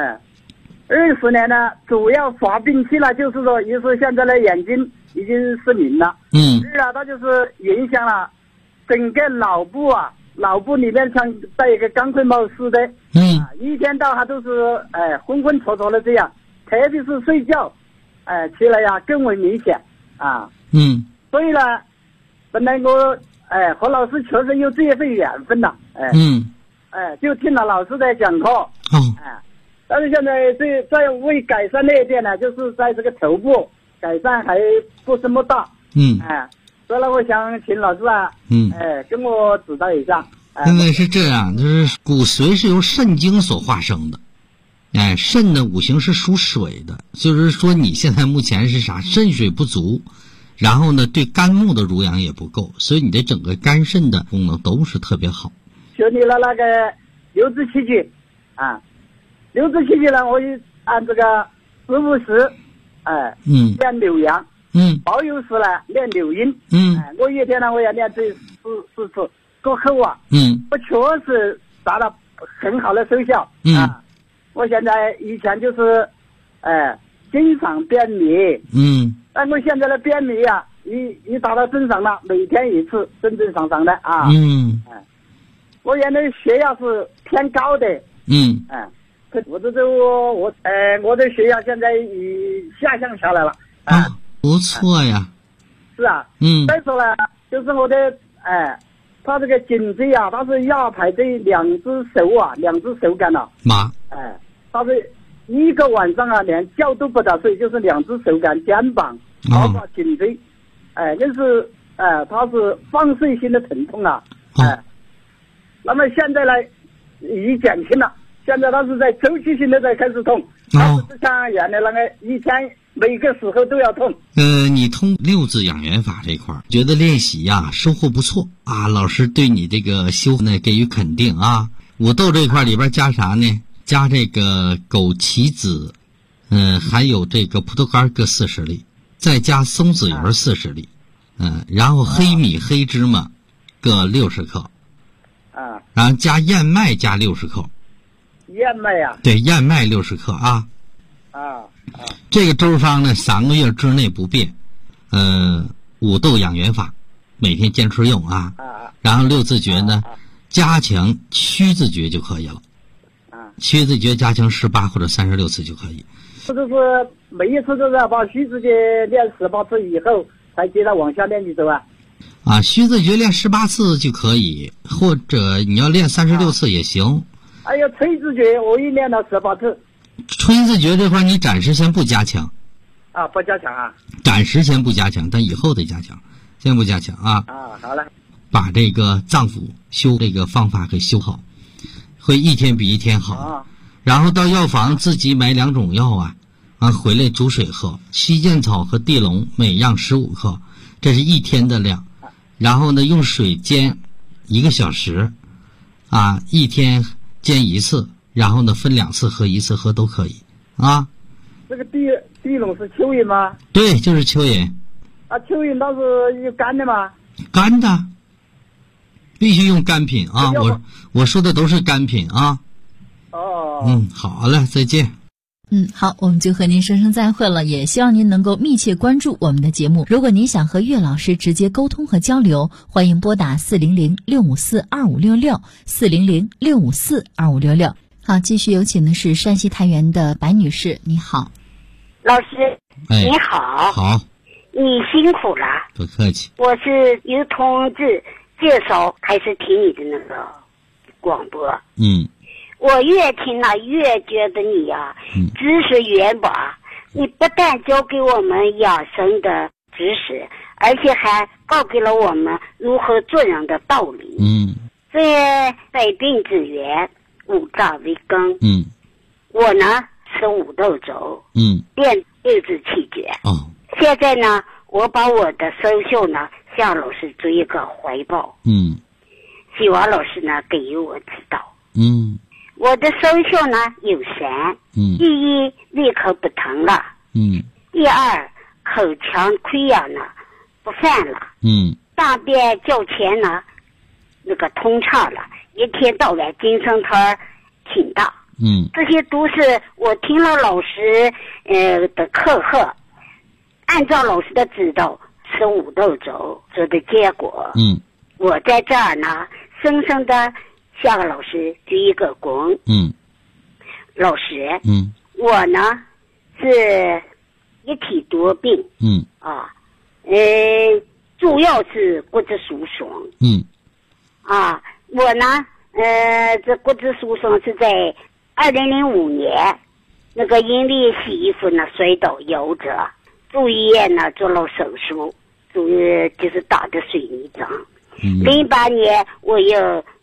20年呢，主要发病期呢，就是说，一是现在的眼睛已经失明了，二它就是影响了整个脑部脑部里面像带一个钢盔帽似的，一天到晚都是昏昏戳戳的这样，特别是睡觉，起来更为明显所以呢，本来我和老师确实有这一份缘分了，就听了老师的讲课，但是现在在为改善那一点呢，就是在这个头部改善还不这么大，所以呢，我想请老师跟我指导一下。 因为是这样，就是骨髓是由肾精所化生的。肾的五行是属水的，就是说你现在目前是啥？肾水不足，然后呢，对肝木的濡养也不够，所以你的整个肝肾的功能都是特别好。 学你了那个六字七句啊，六字七句呢，我就按这个时不时，练六阳，保有时呢练六阴，我一天呢我要练这四次过后啊，我确实达到很好的收效啊。我现在以前就是，经常便秘，但我现在的便秘啊，一达到正常了，每天一次，正常的啊，我原来血压是偏高的，我的血压现在已下降下来了， 不错呀， 是啊，再说呢，就是我的他这个颈椎啊，他是压迫这两只手干了，他是一个晚上啊，连觉都不得睡，就是两只手干、肩膀，包括颈椎，就是他是放射性的疼痛啊，那么现在呢，已减轻了，现在他是在周期性的在开始痛，他不是像原来那个一天每个时候都要痛。 你通六字养元法这块儿，觉得练习呀收获不错啊，老师对你这个修呢给予肯定啊。五豆这块里边加啥呢？加这个枸杞子，还有这个葡萄干各40粒，再加松子油40粒，然后黑米、黑芝麻各60克，然后加燕麦加60克。 燕麦呀？ 对，燕麦60克啊。这个周方呢3个月之内不变，五豆养元法，每天坚持用啊。然后六字诀呢，加强曲字诀就可以了。曲字诀加强18或者36次就可以。 这就是每一次都是要把曲字诀练18次以后，才接着往下练，你知道吧？ 曲字诀练18次就可以，或者你要练36次也行。 还有吹字诀，我一练到18次。 吹字诀这块你暂时先不加强。 不加强啊？ 暂时先不加强，但以后得加强，先不加强啊。 好了。 把这个脏腑修这个方法给修好。会一天比一天好，然后到药房自己买2种药回来煮水喝，西涧草和地龙每样15克，这是一天的量。然后呢，用水煎1个小时，一天煎1次，然后呢分2次喝，1次喝都可以啊。 这个地龙是蚯蚓吗？ 对，就是蚯蚓。 蚯蚓它是有干的吗？ 干的。必须用干品啊！我说的都是干品啊。好了，再见。 好，我们就和您说声再会了，也希望您能够密切关注我们的节目。如果您想和岳老师直接沟通和交流，欢迎拨打400-654-2566 400-654-2566。好，继续有请的是山西太原的白女士，你好。 老师，你好。 好。 你辛苦了。 不客气。 我是由同志介绍开始听你的那个广播，我越听了越觉得你知识渊博，你不但教给我们养生的知识，而且还告给了我们如何做人的道理。这百病之源，五脏为根。我呢是五豆粥，练六字气诀。现在呢，我把我的收效呢向老师做一个汇报，希望老师呢给予我指导。我的收效呢有3，第一，胃口不疼了，第二，口腔溃疡呢不犯了，大便较前呢那个通畅了，一天到晚精神头挺大，这些都是我听了老师的课后，按照老师的指导吃五豆粥做的结果。我在这儿呢深深的向老师鞠一个躬。老师，我呢是一体多病，主要是骨质疏松。我呢这骨质疏松是在2005年那个因为洗衣服呢摔倒夭折，住医院呢做了手术，就是打的水泥针。08年我又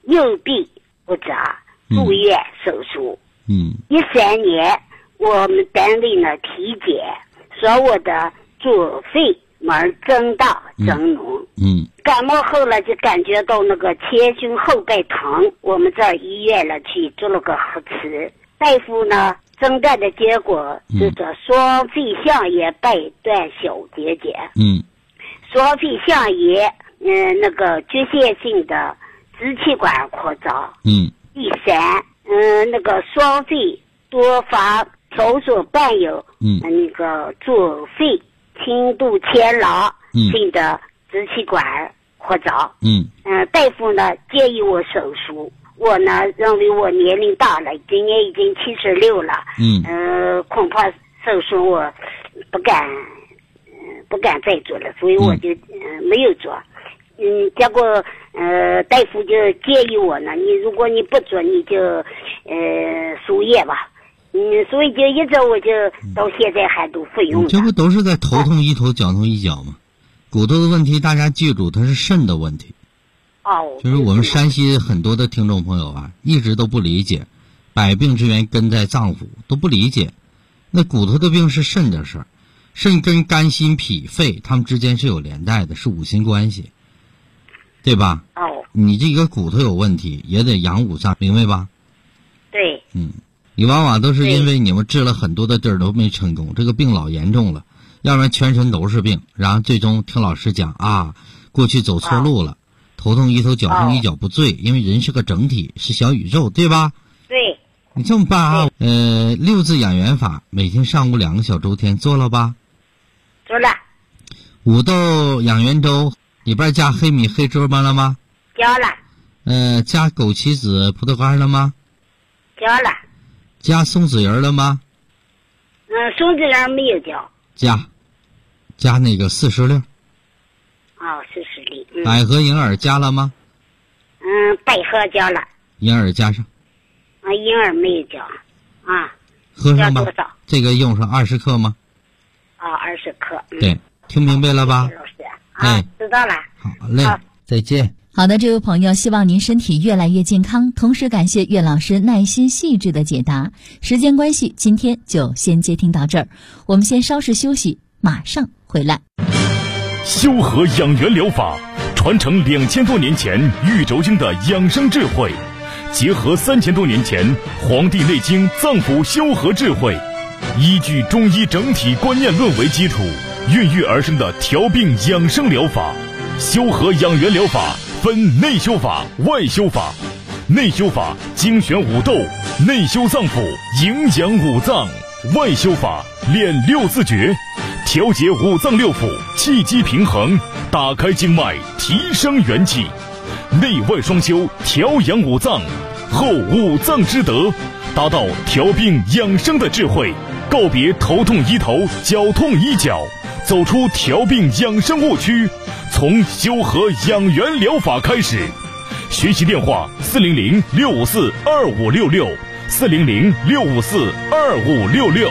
右臂骨折住院手术。13年我们单位呢体检说我的左肺门增大增脓。感冒后了就感觉到那个前胸后背疼，我们这儿医院了去做了个核磁，大夫呢诊断的结果就是双肺相炎败断小结节。双肺相炎那个局限性的支气管扩张。第三那个双肺多发条索伴有那个左肺轻度牵拉性的支气管扩张。大夫呢建议我手术，我呢认为我年龄大了，今年已经76了。恐怕手术我不敢再做了，所以我就没有做。结果大夫就建议我呢，如果你不做你就输液吧。所以就一直我就到现在还都服用。 这不都是在头痛医头脚痛医脚吗？骨头的问题大家记住，它是肾的问题。就是我们山西很多的听众朋友啊，一直都不理解，百病之源根在脏腑，都不理解。那骨头的病是肾的事儿，肾跟肝心脾肺它们之间是有连带的，是五行关系，对吧？你这个骨头有问题也得养五脏，明白吧？ 对。 你往往都是因为你们治了很多的地儿都没成功，这个病老严重了，要不然全身都是病，然后最终听老师讲过去走错路了，头痛医头脚痛医脚不对，因为人是个整体，是小宇宙，对吧？ 对。 你这么办6字养元法，每天上午2个小周天做了吧？ 做了。 五豆养元粥里边加黑米黑芝麻了吗？ 加了。 加枸杞子葡萄干了吗？ 加了。 加松子仁了吗？ 松子仁没有加那个40粒。 40粒。 百合银耳加了吗？ 百合加了。 银耳加上。 银耳没有加。 喝上吧。 多少？ 这个用上20克吗 ？20克。 对，听明白了吧？ 老师。知道了。 好嘞。再见。 好的，这位朋友，希望您身体越来越健康，同时感谢岳老师耐心细致的解答。时间关系，今天就先接听到这儿，我们先稍事休息，马上回来。 修和养元疗法传承2000多年前玉轴经的养生智慧，结合3000多年前《黄帝内经》脏腑修和智慧，依据中医整体观念论为基础，孕育而生的调病养生疗法。修和养元疗法分内修法、外修法。内修法精选五豆，内修脏腑，营养五脏；外修法练6字诀，调节五脏六腑，气机平衡，打开经脉，提升元气。内外双修，调养五脏，后五脏之德，达到调病养生的智慧。告别头痛医头，脚痛医脚，走出调病养生误区，从修和养元疗法开始。学习电话400-654-2566 400-654-2566。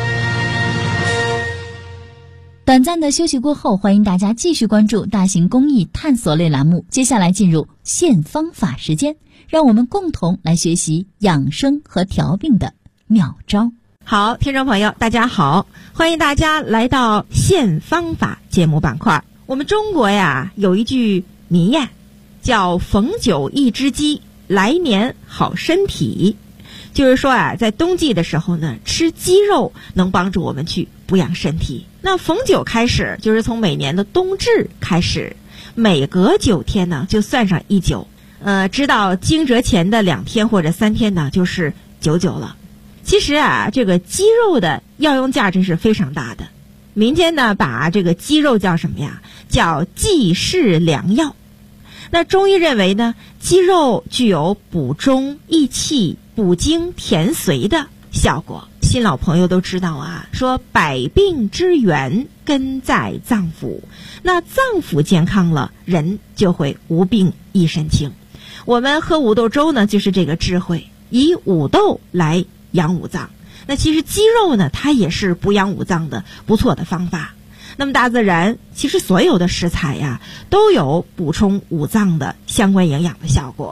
短暂的休息过后，欢迎大家继续关注大型公益探索类栏目。接下来进入现方法时间，让我们共同来学习养生和调病的妙招。 好，听众朋友大家好，欢迎大家来到现方法节目板块。我们中国呀有一句民谚叫逢九一只鸡，来年好身体。就是说啊，在冬季的时候呢，吃鸡肉能帮助我们去补养身体。那逢九开始，就是从每年的冬至开始，每隔9天呢就算上一九，知道惊蛰前的2天或者3天呢就是99了。其实啊，这个鸡肉的药用价值是非常大的。民间呢把这个鸡肉叫什么呀？叫济世良药。那中医认为呢，鸡肉具有补中益气、补精填髓的效果。新老朋友都知道啊，说百病之源根在脏腑，那脏腑健康了，人就会无病一身轻。我们喝五豆粥呢，就是这个智慧，以五豆来养五脏。那其实鸡肉呢，它也是补养五脏的不错的方法。那么大自然其实所有的食材呀，都有补充五脏的相关营养的效果。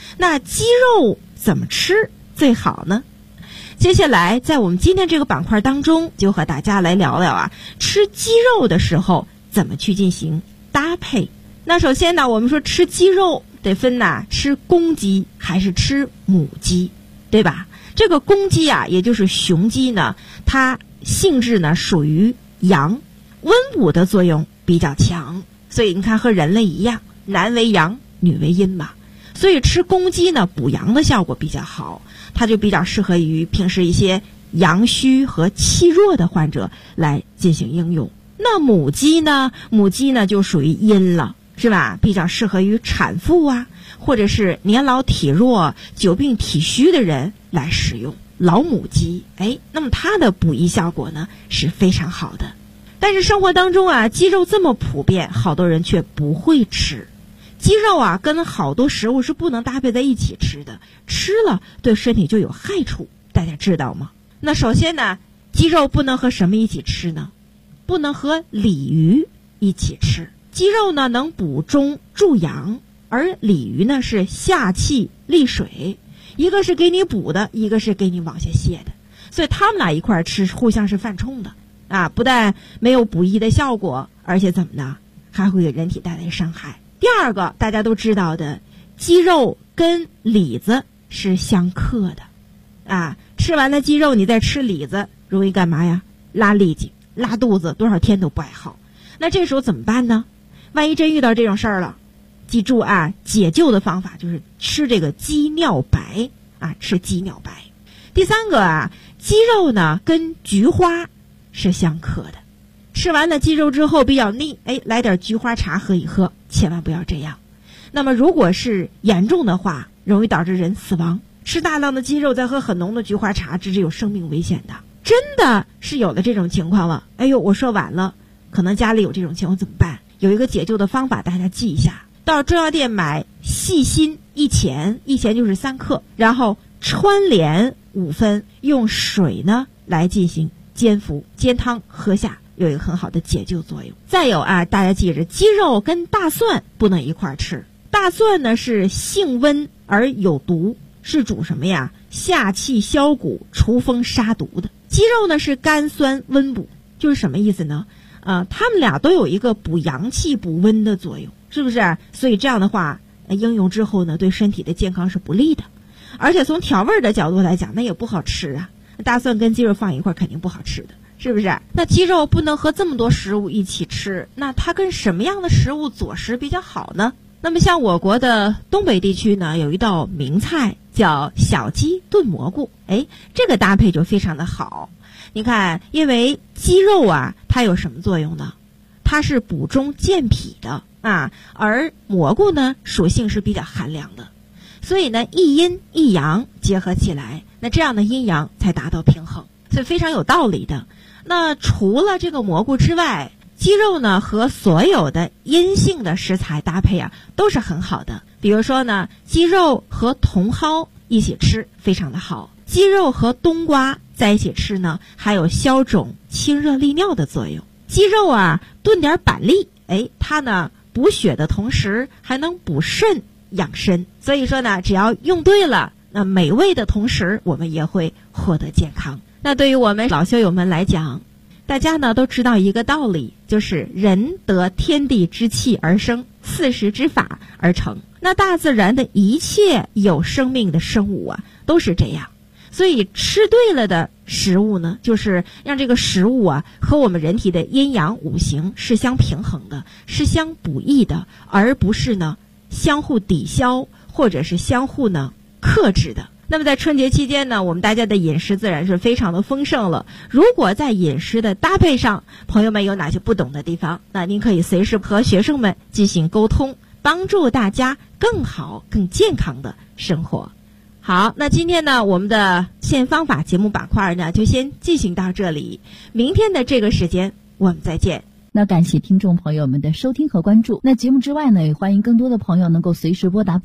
那鸡肉怎么吃最好呢？接下来在我们今天这个板块当中，就和大家来聊聊啊，吃鸡肉的时候怎么去进行搭配。那首先呢，我们说吃鸡肉得分吃公鸡还是吃母鸡，对吧？这个公鸡啊，也就是雄鸡呢，它性质呢属于阳，温补的作用比较强，所以你看和人类一样，男为阳，女为阴嘛。所以吃公鸡呢，补阳的效果比较好，它就比较适合于平时一些阳虚和气弱的患者来进行应用。那母鸡呢就属于阴了，是吧？比较适合于产妇啊，或者是年老体弱、久病体虚的人来使用。老母鸡，那么它的补益效果呢是非常好的。但是生活当中啊，鸡肉这么普遍，好多人却不会吃。鸡肉啊，跟好多食物是不能搭配在一起吃的，吃了对身体就有害处，大家知道吗？那首先呢，鸡肉不能和什么一起吃呢？不能和鲤鱼一起吃。鸡肉呢能补中助阳，而鲤鱼呢是下气利水，一个是给你补的，一个是给你往下泻的，所以他们俩一块吃互相是犯冲的啊！不但没有补益的效果，而且怎么呢？还会给人体带来伤害。第二个，大家都知道的，鸡肉跟李子是相克的啊！吃完了鸡肉，你再吃李子，容易干嘛呀？拉痢疾、拉肚子，多少天都不爱好。那这时候怎么办呢？万一真遇到这种事儿了，记住啊，解救的方法就是吃这个鸡尿白啊，吃鸡尿白。第三个啊，鸡肉呢跟菊花是相克的。吃完了鸡肉之后比较腻，来点菊花茶喝一喝，千万不要这样。那么如果是严重的话，容易导致人死亡。吃大量的鸡肉再喝很浓的菊花茶，这是有生命危险的。真的是有了这种情况了，我说晚了，可能家里有这种情况怎么办？有一个解救的方法，大家记一下。到中药店买细辛1钱，1钱就是3克，然后川连5分，用水呢来进行煎服，煎汤喝下，有一个很好的解救作用。再有啊，大家记着，鸡肉跟大蒜不能一块吃。大蒜呢是性温而有毒，是主什么呀？下气消谷、除风杀毒的。鸡肉呢是甘酸温补，就是什么意思呢？它们俩都有一个补阳气、补温的作用，是不是？所以这样的话，应用之后呢，对身体的健康是不利的。而且从调味的角度来讲，那也不好吃啊。大蒜跟鸡肉放一块肯定不好吃的，是不是？那鸡肉不能和这么多食物一起吃，那它跟什么样的食物佐食比较好呢？那么像我国的东北地区呢，有一道名菜叫小鸡炖蘑菇，这个搭配就非常的好。你看，因为鸡肉啊，它有什么作用呢？它是补中健脾的啊，而蘑菇呢，属性是比较寒凉的，所以呢，一阴一阳结合起来，那这样的阴阳才达到平衡，所以非常有道理的。那除了这个蘑菇之外，鸡肉呢和所有的阴性的食材搭配啊，都是很好的。比如说呢，鸡肉和茼蒿一起吃非常的好，鸡肉和冬瓜在一起吃呢，还有消肿、清热利尿的作用。鸡肉啊，炖点板栗，它呢补血的同时还能补肾养身。所以说呢，只要用对了，那美味的同时，我们也会获得健康。那对于我们老修友们来讲，大家呢都知道一个道理，就是人得天地之气而生，4时之法而成。那大自然的一切有生命的生物啊，都是这样。所以吃对了的食物呢，就是让这个食物啊和我们人体的阴阳五行是相平衡的，是相补益的，而不是呢相互抵消或者是相互呢克制的。那么在春节期间呢，我们大家的饮食自然是非常的丰盛了。如果在饮食的搭配上，朋友们有哪些不懂的地方，那您可以随时和学生们进行沟通，帮助大家更好、更健康的生活。好，那今天呢，我们的现方法节目板块呢，就先进行到这里。明天的这个时间，我们再见。 那感谢听众朋友们的收听和关注。那节目之外呢，也欢迎更多的朋友能够随时拨打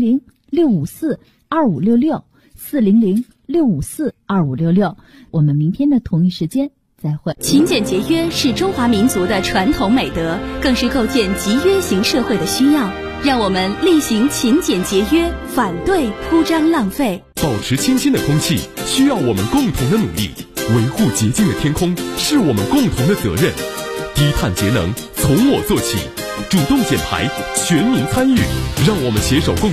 400-654-2566，400-654-2566。我们明天的同一时间再会。 勤俭节约是中华民族的传统美德，更是构建集约型社会的需要。 让我们厉行勤俭节约，反对铺张浪费。 保持清新的空气需要我们共同的努力，维护洁净的天空是我们共同的责任。低碳节能从我做起，主动减排，全民参与，让我们携手共